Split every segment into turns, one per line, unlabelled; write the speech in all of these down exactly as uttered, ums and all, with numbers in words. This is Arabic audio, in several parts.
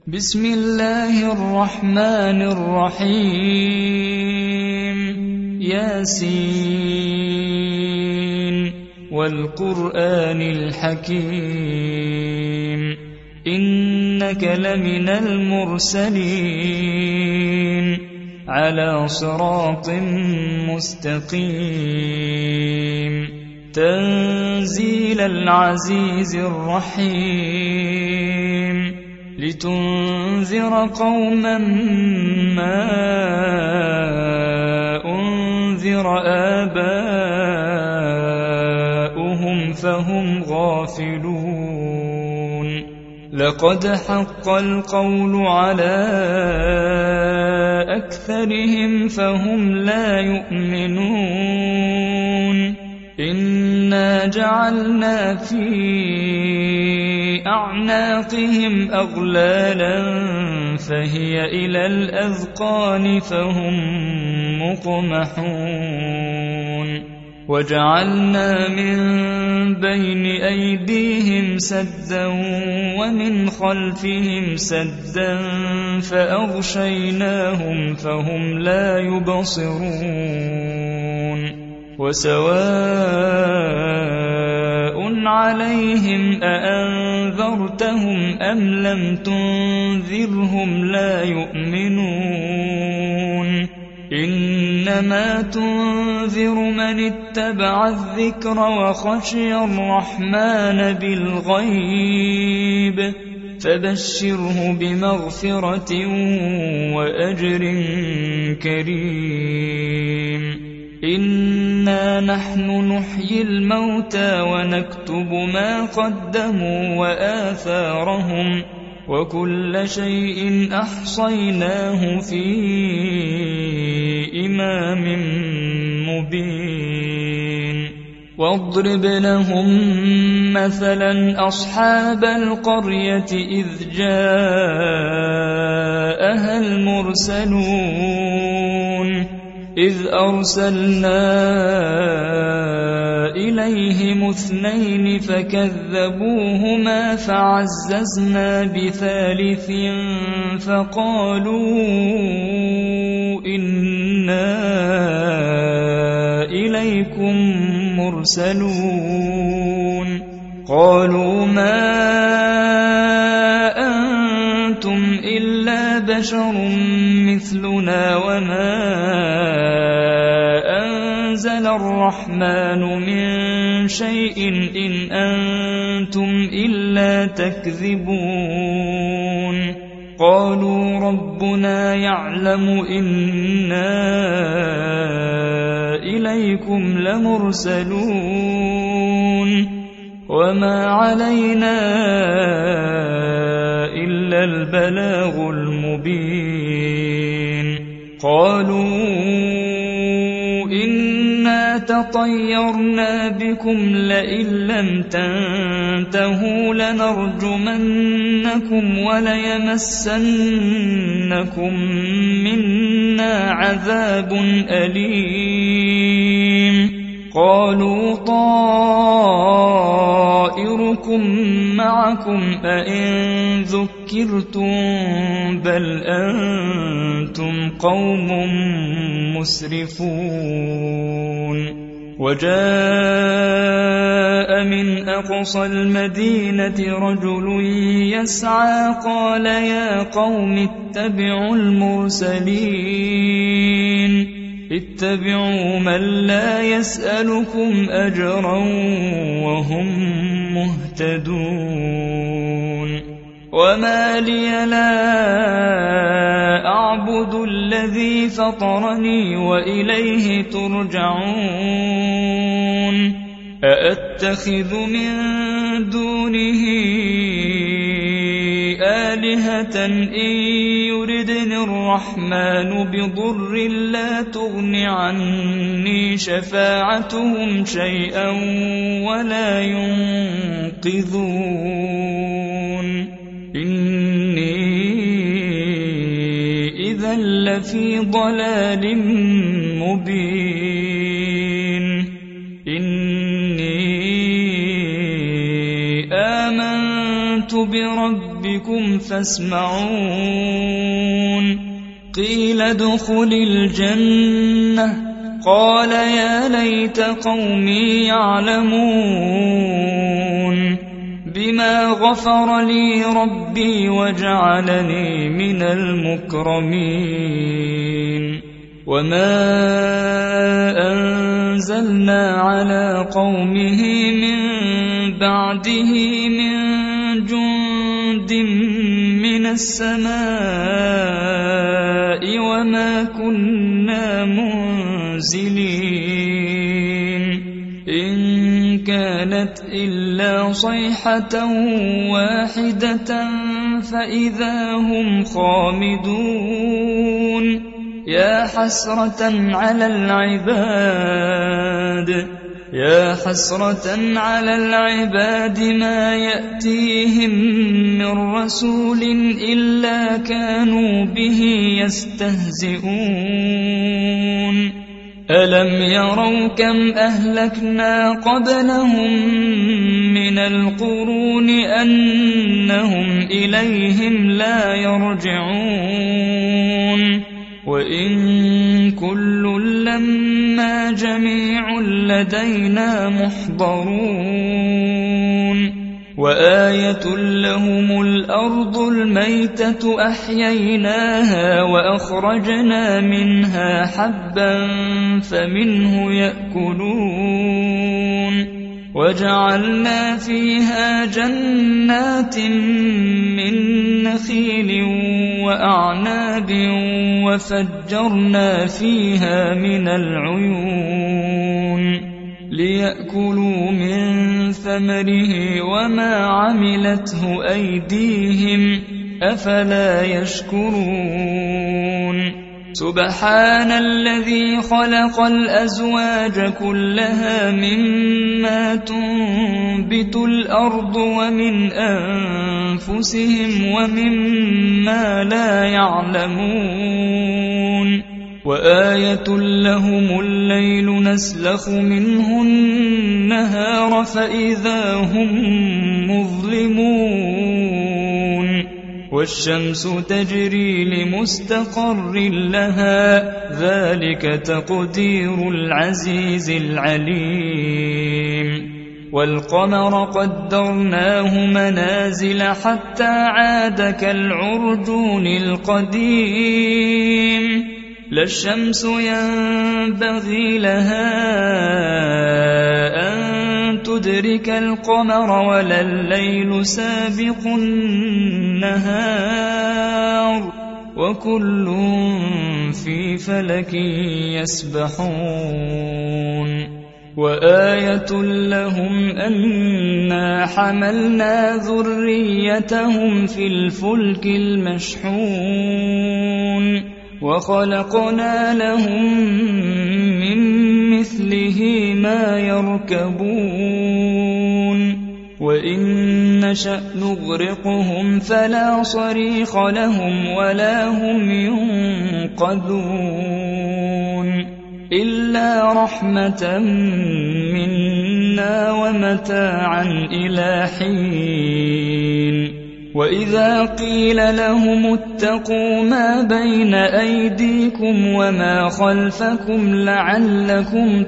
بسم الله الرحمن الرحيم. ياسين والقرآن الحكيم إنك لمن المرسلين على صراط مستقيم تنزيل العزيز الرحيم لتنذر قوما ما أنذر آباؤهم فهم غافلون لقد حق القول على أكثرهم فهم لا يؤمنون إنا جعلنا في أعناقهم أغلالا فهي إلى الأذقان فهم مقمحون وجعلنا من بين أيديهم سدا ومن خلفهم سدا فأغشيناهم فهم لا يبصرون وسواء عليهم أأنذرتهم أم لم تنذرهم لا يؤمنون إنما تنذر من اتبع الذكر وخشي الرحمن بالغيب فبشره بمغفرة وأجر كريم إنا نحن نحيي الموتى ونكتب ما قدموا وآثارهم وكل شيء أحصيناه في إمام مبين واضرب لهم مثلا أصحاب القرية إذ جاءها المرسلون إذ أرسلنا إليهم اثنين فكذبوهما فعززنا بثالث فقالوا إنا إليكم مرسلون قالوا ما أنتم إلا بشر مثلنا وما أنزل الرحمن من شيء إن أنتم إلا تكذبون قالوا ربنا يعلم إنا إليكم لمرسلون وما علينا إلا البلاغ المبين قالوا إنا تطيرنا بكم لئن لم تنتهوا لنرجمنكم وليمسنكم منا عذاب أليم قالوا طائركم معكم أئن ذكرتم بل أنتم قوم مسرفون وجاء من أقصى المدينة رجل يسعى قال يا قوم اتبعوا المرسلين اتبعوا من لا يسألكم أجرا وهم مهتدون وما لي لا أعبد الذي فطرني وإليه ترجعون أأتخذ من دونه آلهة إن يردني الرحمن بضر لا تغن عني شفاعتهم شيئا ولا ينقذون إني إذا لفي ضلال مبين إني آمنت بربكم ربكم فاسمعون قيل ادخل الجنة قال يا ليت قومي يعلمون بما غفر لي ربي وجعلني من المكرمين وما أنزلنا على قومه من بعده من جند من السماء وما كنا منزلين إن كانت إلا صيحة واحدة فإذا هم خامدون يا حسرة على العباد يا حسرة على العباد ما يأتيهم من رسول إلا كانوا به يستهزئون ألم يروا كم أهلكنا قبلهم من القرون أنهم إليهم لا يرجعون وإن كل لما جميع لدينا محضرون وآية لهم الأرض الميتة أحييناها وأخرجنا منها حبا فمنه يأكلون وجعلنا فيها جنات من نخيل وأعناب وفجرنا فيها من العيون ليأكلوا من ثمره وما عملته أيديهم أفلا يشكرون سبحان الذي خلق الأزواج كلها مما تنبت الأرض ومن أنفسهم ومما لا يعلمون وآية لهم الليل نسلخ منه النهار فإذا هم مظلمون والشمس تجري لمستقر لها ذلك تقدير العزيز العليم والقمر قدرناه منازل حتى عاد كالعرجون القديم لا الشمس ينبغي لها أن تدرك القمر ولا الليل سابق النهار وكل في فلك يسبحون وآية لهم أنا حملنا ذريتهم في الفلك المشحون وخلقنا لهم من مثله ما يركبون وإن نشأ نغرقهم فلا صريخ لهم ولا هم ينقذون إلا رحمة منا ومتاعا إلى حين وإذا قيل لهم اتقوا ما بين أيديكم وما خلفكم لعلكم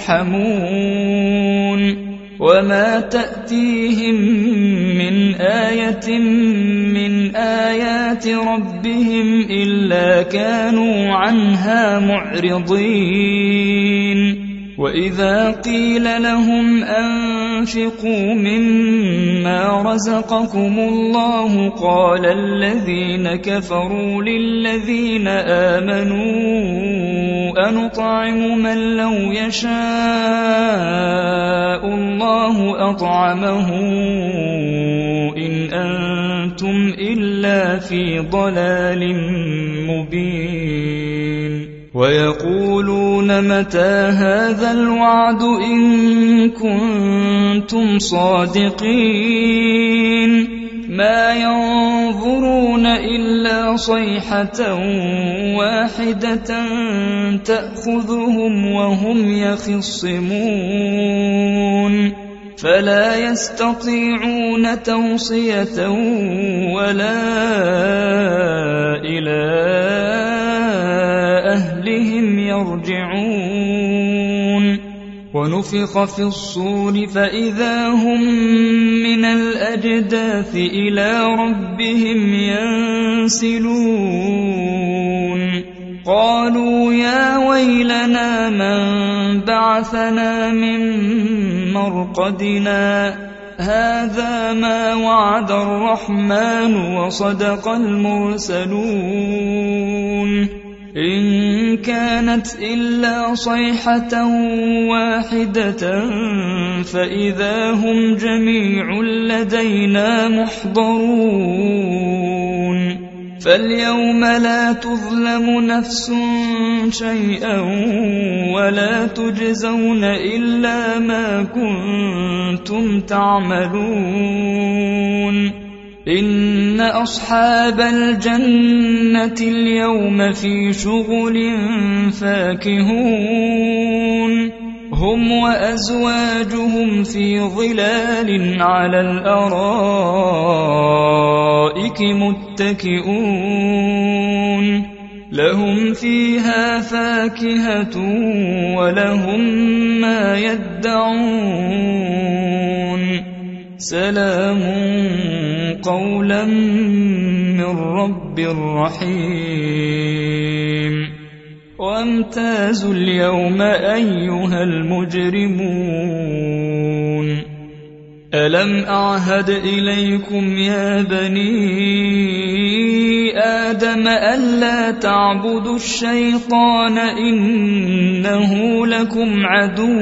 ترحمون وما تأتيهم من آية من آيات ربهم إلا كانوا عنها معرضين وإذا قيل لهم أنفقوا مما رزقكم الله قال الذين كفروا للذين آمنوا أنطعم من لو يشاء الله أطعمه إن أنتم إلا في ضلال مبين ويقولون متى هذا الوعد إن كنتم صادقين ما ينظرون إلا صيحة واحدة تأخذهم وهم يخصمون فلا يستطيعون توصية ولا إلى أهلهم يرجعون ونفخ في الصور فإذا هم من الأجداث إلى ربهم ينسلون قالوا يا ويلنا من بعثنا من مرقدنا هذا ما وعد الرحمن وصدق المرسلون إن كانت إلا صيحة واحدة فإذا هم جميع لدينا محضرون فاليوم لا تظلم نفس شيئا ولا تجزون إلا ما كنتم تعملون إن أصحاب الجنة اليوم في شغل فاكهون هم وأزواجهم في ظلال على الأرائك متكئون لهم فيها فاكهة ولهم ما يدعون سلام قولا من رب رحيم وامتازوا اليوم أيها المجرمون ألم أعهد إليكم يا بني آدم ألا تعبدوا الشيطان إنه لكم عدو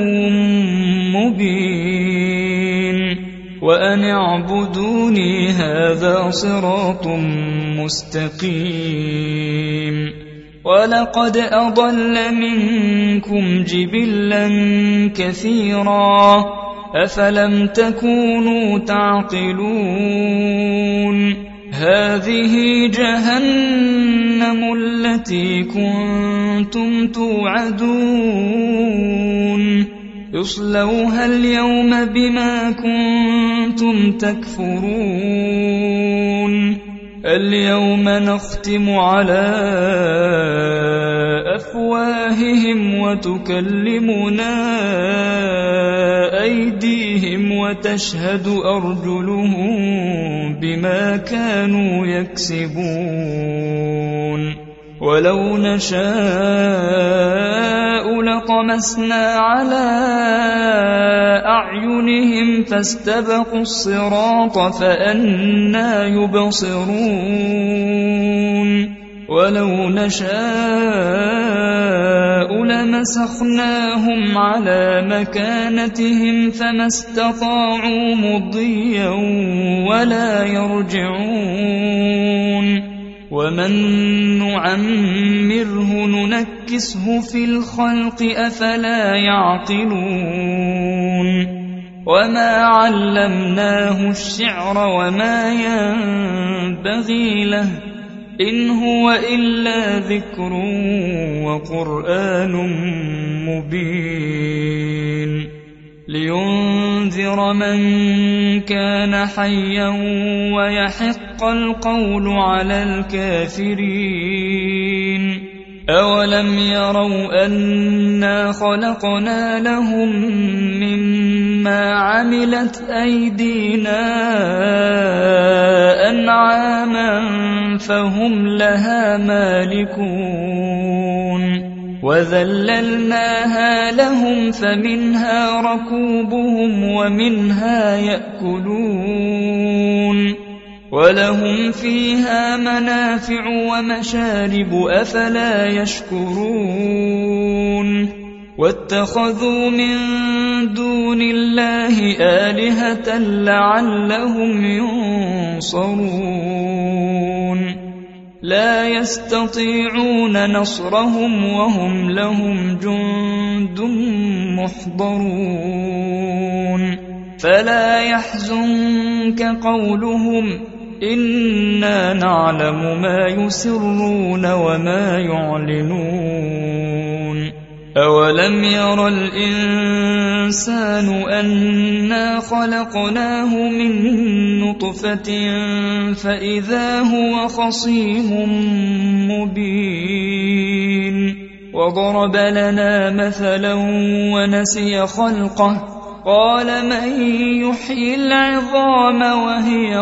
مبين وأن اعبدوني هذا صراط مستقيم ولقد أضل منكم جبلا كثيرا أفلم تكونوا تعقلون هذه جهنم التي كنتم توعدون يصلوها اليوم بما كنتم تكفرون اليوم نختم على أفواههم وتكلمنا أيديهم وتشهد أرجلهم بما كانوا يكسبون ولو نشاء لطمسنا على أعينهم فاستبقوا الصراط فأنى يبصرون ولو نشاء لمسخناهم على مكانتهم فما استطاعوا مضيا ولا يرجعون ومن نعمره ننكسه في الخلق أفلا يعقلون وما علمناه الشعر وما ينبغي له إن هو إلا ذكر وقرآن مبين لينذر من كان حيا ويحق القول على الكافرين أولم يروا أنا خلقنا لهم مما عملت أيدينا أنعاما فهم لها مالكون وذللناها لهم فمنها ركوبهم ومنها يأكلون ولهم فيها منافع ومشارب أفلا يشكرون واتخذوا من دون الله آلهة لعلهم ينصرون لا يستطيعون نصرهم وهم لهم جند محضرون فلا يحزنك قولهم إنا نعلم ما يسرون وما يعلنون أولم ير الإنسان أنا خلقناه من نطفة فإذا هو خصيم مبين وضرب لنا مثلا ونسي خلقه قال من يحيي العظام وهي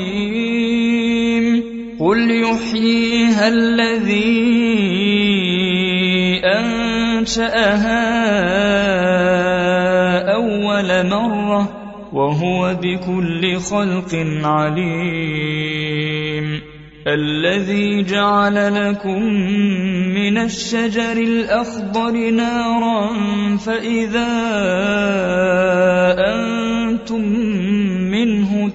رميم قل يحييها الذي أنشأها أول مرة وهو بكل خلق عليم الذي جعل لكم من الشجر الأخضر نارا فإذا أنتم منه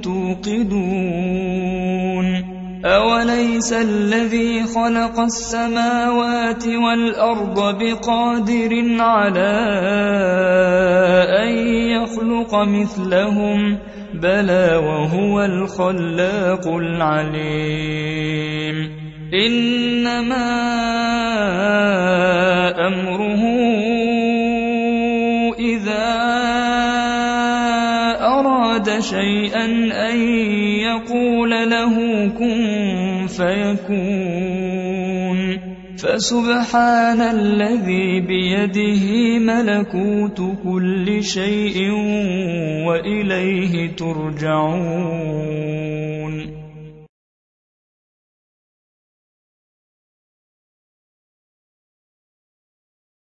توقدون أوليس الذي خلق السماوات والأرض بقادر على أن يخلق مثلهم بلى وهو الخلاق العليم إنما أمره إذا أراد شيئا أن يقول له كن فيكون فسبحان الذي بيده ملكوت كل شيء وإليه ترجعون